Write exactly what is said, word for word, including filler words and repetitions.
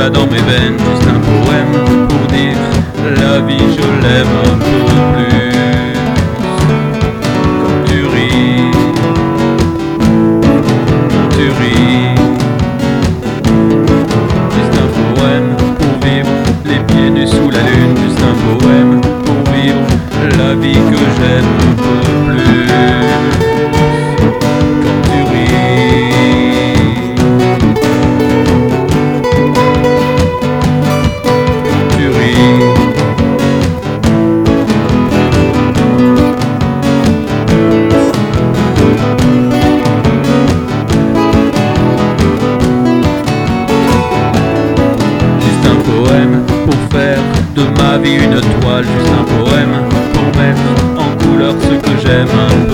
va dans mes veines, juste un poème pour dire la vie je l'aime un peu plus. Quand tu ris, quand tu ris, juste un poème pour vivre les pieds nus sous la lune, juste un poème pour vivre la vie que j'aime un peu plus. Quand tu ris, quand tu ris, juste un poème pour faire de ma vie une toile, juste un poème pour mettre en couleur ce que j'aime un peu.